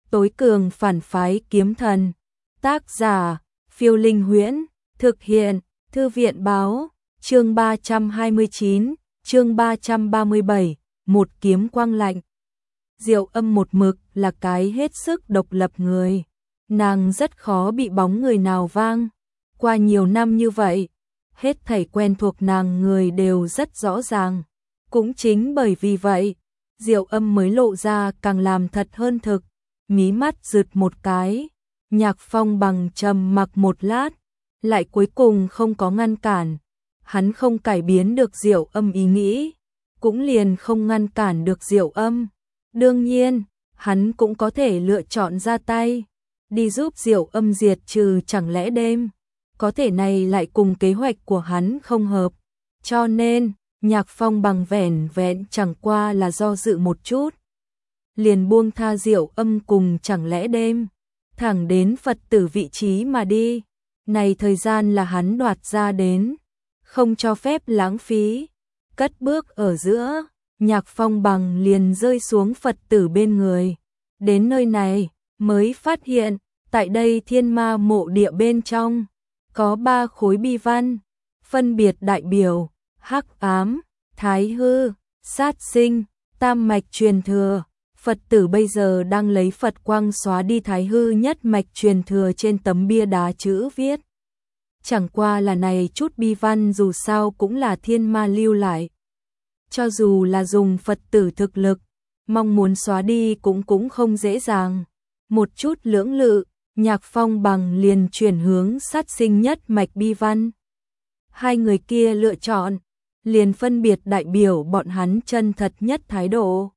Tối cường phản phái kiếm thần. Tác giả, Phiêu Linh Huyễn. Thực hiện, Thư viện Báo. Chương 329, chương 337, một kiếm quang lạnh. Diệu Âm một mực là cái hết sức độc lập người. Nàng rất khó bị bóng người nào vang. Qua nhiều năm như vậy, hết thảy quen thuộc nàng người đều rất rõ ràng. Cũng chính bởi vì vậy, Diệu Âm mới lộ ra càng làm thật hơn thực. Mí mắt rực một cái, Nhạc Phong Bằng trầm mặc một lát, lại cuối cùng không có ngăn cản. Hắn không cải biến được Diệu Âm ý nghĩ, cũng liền không ngăn cản được Diệu Âm. Đương nhiên, hắn cũng có thể lựa chọn ra tay, đi giúp Diệu Âm diệt trừ chẳng lẽ đêm. Có thể này lại cùng kế hoạch của hắn không hợp. Cho nên, Nhạc Phong Bằng vẻn vẹn chẳng qua là do dự một chút. Liền buông tha Diệu Âm cùng chẳng lẽ đêm, thẳng đến Phật tử vị trí mà đi. Này thời gian là hắn đoạt ra đến, không cho phép lãng phí. Cất bước ở giữa, Nhạc Phong Bằng liền rơi xuống Phật tử bên người. Đến nơi này, mới phát hiện, tại đây Thiên Ma mộ địa bên trong, có 3 khối bi văn, phân biệt đại biểu, hắc ám, thái hư, sát sinh, tam mạch truyền thừa. Phật tử bây giờ đang lấy Phật quang xóa đi thái hư nhất mạch truyền thừa trên tấm bia đá chữ viết. Chẳng qua là này chút bi văn dù sao cũng là thiên ma lưu lại. Cho dù là dùng Phật tử thực lực, mong muốn xóa đi cũng không dễ dàng. Một chút lưỡng lự, Nhạc Phong Bằng liền chuyển hướng sát sinh nhất mạch bi văn. Hai người kia lựa chọn, liền phân biệt đại biểu bọn hắn chân thật nhất thái độ.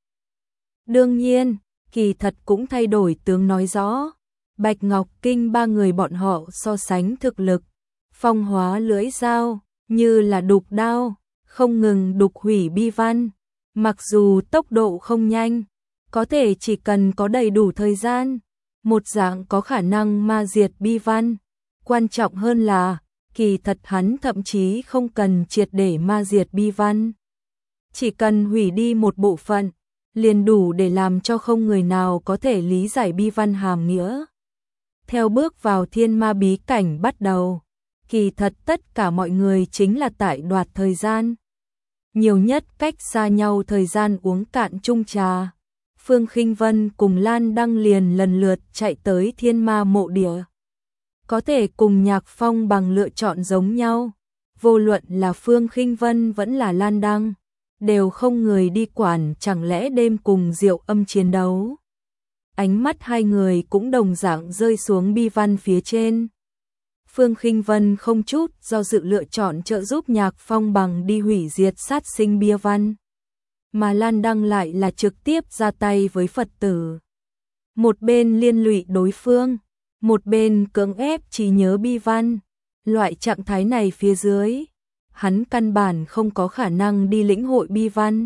Đương nhiên, kỳ thật cũng thay đổi tướng nói rõ. Bạch Ngọc Kinh 3 người bọn họ so sánh thực lực. Phong hóa lưỡi dao, như là đục đao, không ngừng đục hủy bi văn. Mặc dù tốc độ không nhanh, có thể chỉ cần có đầy đủ thời gian, một dạng có khả năng ma diệt bi văn. Quan trọng hơn là, kỳ thật hắn thậm chí không cần triệt để ma diệt bi văn. Chỉ cần hủy đi một bộ phận, liền đủ để làm cho không người nào có thể lý giải bi văn hàm nghĩa. Theo bước vào thiên ma bí cảnh bắt đầu, kỳ thật tất cả mọi người chính là tại đoạt thời gian. Nhiều nhất cách xa nhau thời gian uống cạn chung trà. Phương Khinh Vân cùng Lan Đăng liền lần lượt chạy tới thiên ma mộ địa. Có thể cùng Nhạc Phong Bằng lựa chọn giống nhau. Vô luận là Phương Khinh Vân vẫn là Lan Đăng, đều không người đi quản chẳng lẽ đêm cùng Diệu Âm chiến đấu. Ánh mắt hai người cũng đồng dạng rơi xuống bi văn phía trên. Phương Khinh Vân không chút do dự lựa chọn trợ giúp Nhạc Phong Bằng đi hủy diệt sát sinh bia văn. Mà Lan Đăng lại là trực tiếp ra tay với Phật tử. Một bên liên lụy đối phương, một bên cưỡng ép trí nhớ bi văn. Loại trạng thái này phía dưới, hắn căn bản không có khả năng đi lĩnh hội bi văn.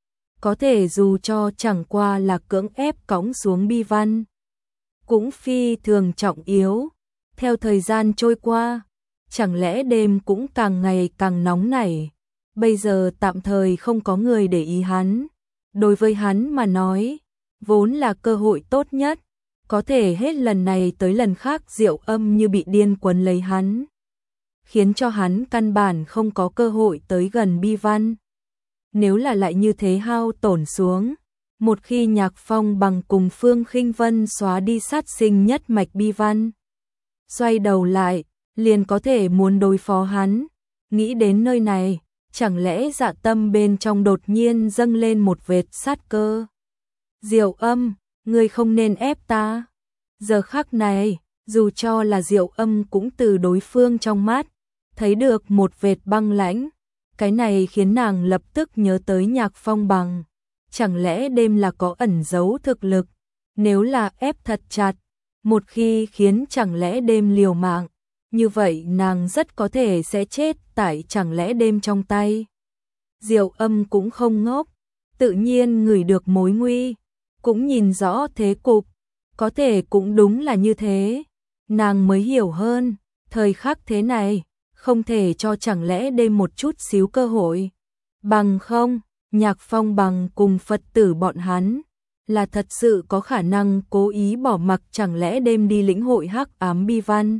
Có thể dù cho chẳng qua là cưỡng ép cõng xuống bi văn, cũng phi thường trọng yếu. Theo thời gian trôi qua, chẳng lẽ đêm cũng càng ngày càng nóng nảy. Bây giờ tạm thời không có người để ý hắn. Đối với hắn mà nói, vốn là cơ hội tốt nhất. Có thể hết lần này tới lần khác Diệu Âm như bị điên quấn lấy hắn, khiến cho hắn căn bản không có cơ hội tới gần bi văn. Nếu là lại như thế hao tổn xuống, một khi Nhạc Phong Bằng cùng Phương Khinh Vân xóa đi sát sinh nhất mạch bi văn, xoay đầu lại, liền có thể muốn đối phó hắn. Nghĩ đến nơi này, chẳng lẽ dạ tâm bên trong đột nhiên dâng lên một vệt sát cơ. Diệu Âm, ngươi không nên ép ta. Giờ khắc này, dù cho là Diệu Âm cũng từ đối phương trong mắt thấy được một vệt băng lãnh. Cái này khiến nàng lập tức nhớ tới Nhạc Phong Bằng. Chẳng lẽ đêm là có ẩn giấu thực lực? Nếu là ép thật chặt, một khi khiến chẳng lẽ đêm liều mạng, như vậy nàng rất có thể sẽ chết tại chẳng lẽ đêm trong tay. Diệu Âm cũng không ngốc, tự nhiên ngửi được mối nguy, cũng nhìn rõ thế cục. Có thể cũng đúng là như thế, nàng mới hiểu hơn, thời khắc thế này, không thể cho chẳng lẽ đêm một chút xíu cơ hội. Bằng không, Nhạc Phong Bằng cùng Phật tử bọn hắn, là thật sự có khả năng cố ý bỏ mặc, chẳng lẽ đêm đi lĩnh hội hắc ám bi văn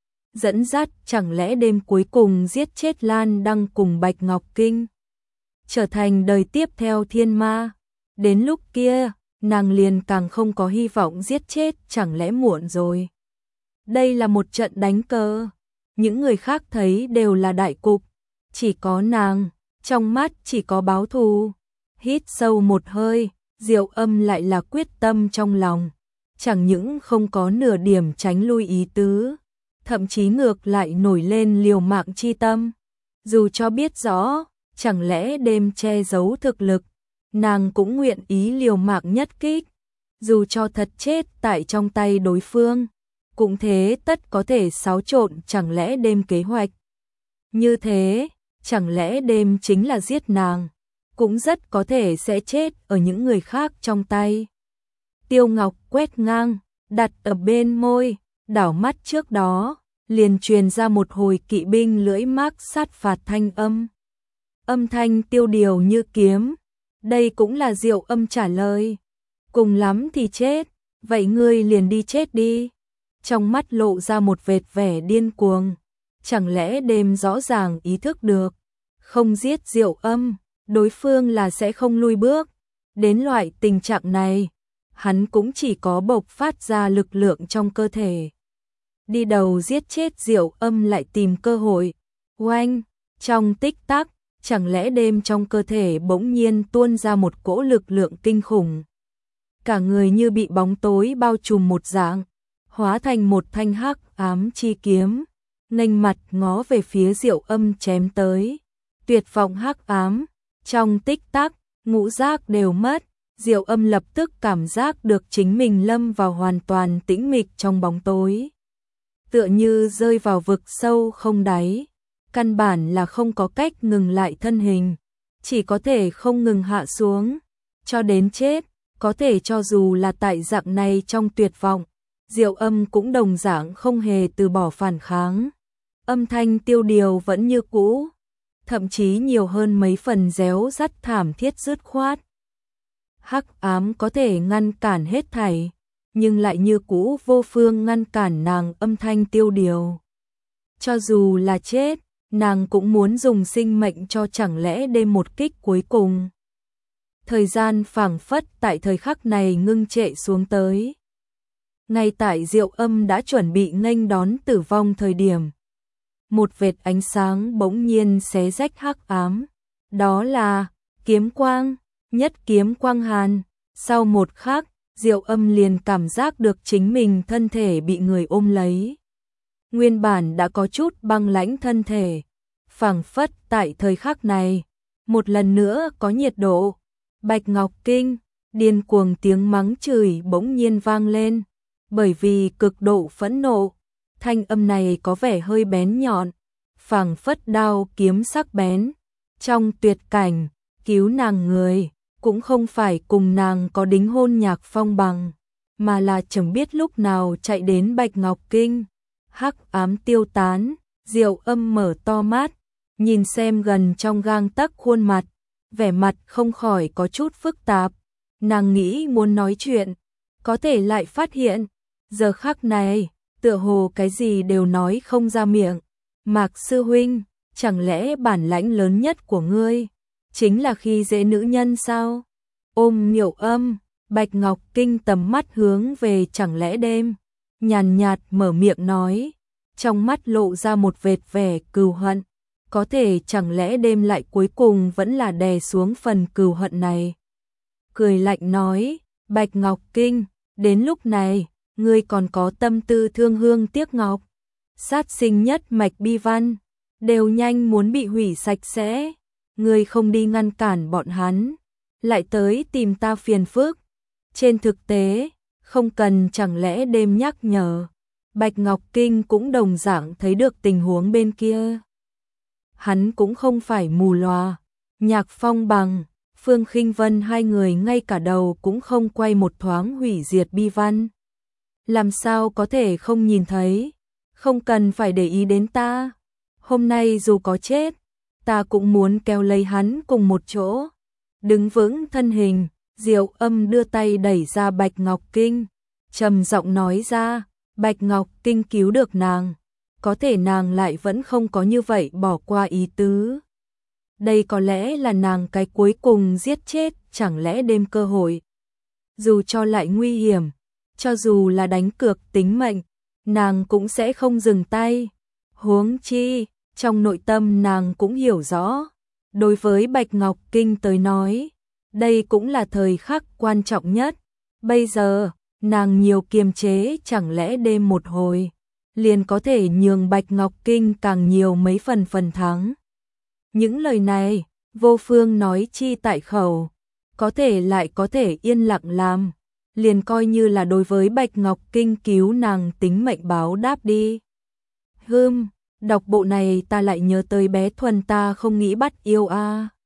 dẫn dắt, chẳng lẽ đêm cuối cùng giết chết Lan Đăng cùng Bạch Ngọc Kinh, trở thành đời tiếp theo thiên ma. Đến lúc kia, nàng liền càng không có hy vọng giết chết, chẳng lẽ muộn rồi. Đây là một trận đánh cờ, những người khác thấy đều là đại cục, chỉ có nàng, trong mắt chỉ có báo thù. Hít sâu một hơi, Diệu Âm lại là quyết tâm trong lòng, chẳng những không có nửa điểm tránh lui ý tứ, thậm chí ngược lại nổi lên liều mạng chi tâm. Dù cho biết rõ, chẳng lẽ đêm che giấu thực lực, nàng cũng nguyện ý liều mạng nhất kích, dù cho thật chết tại trong tay đối phương, cũng thế tất có thể xáo trộn, chẳng lẽ đêm kế hoạch như thế, chẳng lẽ đêm chính là giết nàng, cũng rất có thể sẽ chết ở những người khác trong tay. Tiêu Ngọc quét ngang, đặt ở bên môi, đảo mắt trước đó, liền truyền ra một hồi kỵ binh lưỡi mác sát phạt thanh âm. Âm thanh tiêu điều như kiếm, đây cũng là Diệu Âm trả lời. Cùng lắm thì chết, vậy ngươi liền đi chết đi. Trong mắt lộ ra một vệt vẻ điên cuồng, chẳng lẽ đêm rõ ràng ý thức được, không giết Diệu Âm, đối phương là sẽ không lui bước. Đến loại tình trạng này, hắn cũng chỉ có bộc phát ra lực lượng trong cơ thể. Đi đầu giết chết Diệu Âm lại tìm cơ hội. Oanh, trong tích tắc, chẳng lẽ đêm trong cơ thể bỗng nhiên tuôn ra một cỗ lực lượng kinh khủng. Cả người như bị bóng tối bao trùm một dạng, hóa thành một thanh hắc ám chi kiếm, nghênh mặt ngó về phía Diệu Âm chém tới. Tuyệt vọng hắc ám, trong tích tắc, ngũ giác đều mất, Diệu Âm lập tức cảm giác được chính mình lâm vào hoàn toàn tĩnh mịch trong bóng tối. Tựa như rơi vào vực sâu không đáy, căn bản là không có cách ngừng lại thân hình, chỉ có thể không ngừng hạ xuống, cho đến chết. Có thể cho dù là tại dạng này trong tuyệt vọng, Diệu Âm cũng đồng dạng không hề từ bỏ phản kháng. Âm thanh tiêu điều vẫn như cũ, thậm chí nhiều hơn mấy phần réo rắt thảm thiết dứt khoát. Hắc ám có thể ngăn cản hết thảy, nhưng lại như cũ vô phương ngăn cản nàng. Âm thanh tiêu điều, cho dù là chết, nàng cũng muốn dùng sinh mệnh cho, chẳng lẽ đêm một kích cuối cùng. Thời gian phảng phất tại thời khắc này ngưng trệ xuống tới. Ngay tại Diệu Âm đã chuẩn bị nghênh đón tử vong thời điểm, một vệt ánh sáng bỗng nhiên xé rách hắc ám. Đó là kiếm quang, nhất kiếm quang hàn. Sau một khắc, Diệu Âm liền cảm giác được chính mình thân thể bị người ôm lấy. Nguyên bản đã có chút băng lãnh thân thể, phảng phất tại thời khắc này, một lần nữa có nhiệt độ. Bạch Ngọc Kinh, điên cuồng tiếng mắng chửi bỗng nhiên vang lên, bởi vì cực độ phẫn nộ, thanh âm này có vẻ hơi bén nhọn, phảng phất đao kiếm sắc bén. Trong tuyệt cảnh, cứu nàng người, cũng không phải cùng nàng có đính hôn Nhạc Phong bằng, mà là chẳng biết lúc nào chạy đến Bạch Ngọc Kinh. Hắc ám tiêu tán, Diệu Âm mở to mắt, nhìn xem gần trong gang tấc khuôn mặt, vẻ mặt không khỏi có chút phức tạp. Nàng nghĩ muốn nói chuyện, có thể lại phát hiện, giờ khắc này, tựa hồ cái gì đều nói không ra miệng. Mạc sư huynh, chẳng lẽ bản lãnh lớn nhất của ngươi chính là khi dễ nữ nhân sao? Ôm Diệu Âm, Bạch Ngọc Kinh tầm mắt hướng về chẳng lẽ đêm, nhàn nhạt mở miệng nói, trong mắt lộ ra một vệt vẻ cừu hận. Có thể chẳng lẽ đêm lại cuối cùng vẫn là đè xuống phần cừu hận này. Cười lạnh nói, Bạch Ngọc Kinh, đến lúc này, ngươi còn có tâm tư thương hương tiếc ngọc. Sát sinh nhất mạch bi văn, đều nhanh muốn bị hủy sạch sẽ. Ngươi không đi ngăn cản bọn hắn, lại tới tìm ta phiền phức. Trên thực tế, không cần chẳng lẽ đêm nhắc nhở, Bạch Ngọc Kinh cũng đồng dạng thấy được tình huống bên kia. Hắn cũng không phải mù lòa, Nhạc Phong bằng, Phương Khinh Vân hai người ngay cả đầu cũng không quay một thoáng hủy diệt bi văn. Làm sao có thể không nhìn thấy, không cần phải để ý đến ta. Hôm nay dù có chết, ta cũng muốn kéo lấy hắn cùng một chỗ. Đứng vững thân hình, Diệu Âm đưa tay đẩy ra Bạch Ngọc Kinh, trầm giọng nói ra, Bạch Ngọc Kinh cứu được nàng, có thể nàng lại vẫn không có như vậy bỏ qua ý tứ. Đây có lẽ là nàng cái cuối cùng giết chết, chẳng lẽ đêm cơ hội. Dù cho lại nguy hiểm, cho dù là đánh cược tính mệnh, nàng cũng sẽ không dừng tay. Huống chi, trong nội tâm nàng cũng hiểu rõ, đối với Bạch Ngọc Kinh tới nói, đây cũng là thời khắc quan trọng nhất. Bây giờ, nàng nhiều kiềm chế, chẳng lẽ đêm một hồi liền có thể nhường Bạch Ngọc Kinh càng nhiều mấy phần thắng. Những lời này, Vô Phương nói chi tại khẩu, có thể lại có thể yên lặng làm, liền coi như là đối với Bạch Ngọc Kinh cứu nàng tính mệnh báo đáp đi. Đọc bộ này ta lại nhớ tới bé Thuần ta không nghĩ bắt yêu a.